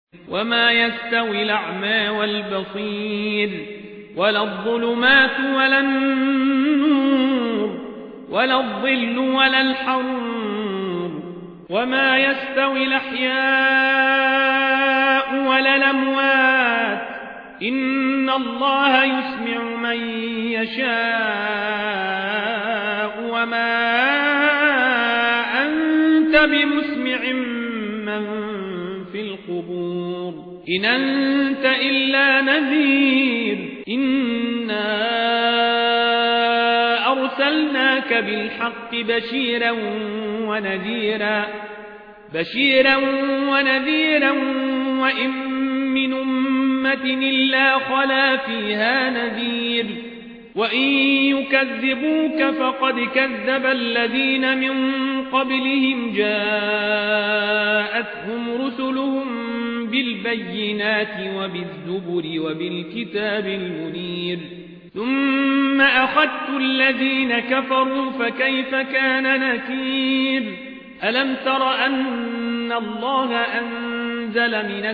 وما يستوي الأعمى والبصير ولا الظلمات ولا النور ولا الظل ولا الحرور وما يستوي الأحياء ولا الأموات إن الله يسمع من يشاء وما أنت بمسمع من في القبور إن أنت إلا نذير إنا أرسلناك بالحق بشيرا ونذيرا وإن من أمة إلا خلا فيها نذير وإن يكذبوك فقد كذب الذين من قبلهم جاءتهم رسلهم بالبينات وبالزبر وبالكتاب المنير ثم أخذت الذين كفروا فكيف كان نكير ألم تر أن الله أنزل من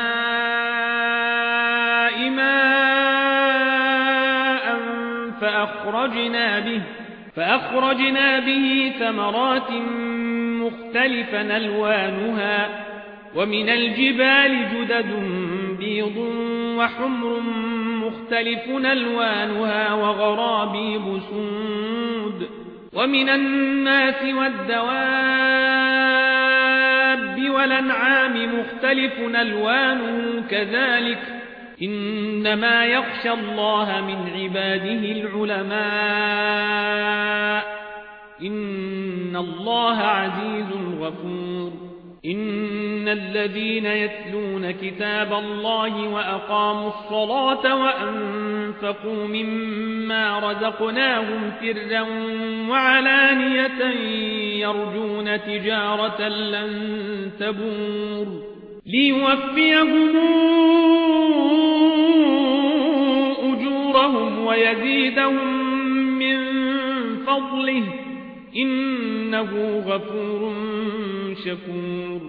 السماء ماء فأخرجنا به ثمرات مختلفا ألوانها ومن الجبال جدد بيض وحمر مختلف ألوانها وغرابيب سود ومن الناس والدواب والأنعام مختلف ألوانه كذلك إنما يخشى الله من عباده العلماء إن الله عزيز غفور إن الذين يتلون كتاب الله وأقاموا الصلاة وأنفقوا مما رزقناهم سرا وعلانية يرجون تجارة لن تبور ليوفيهم أجورهم ويزيدهم من فضله إنه غفور شكور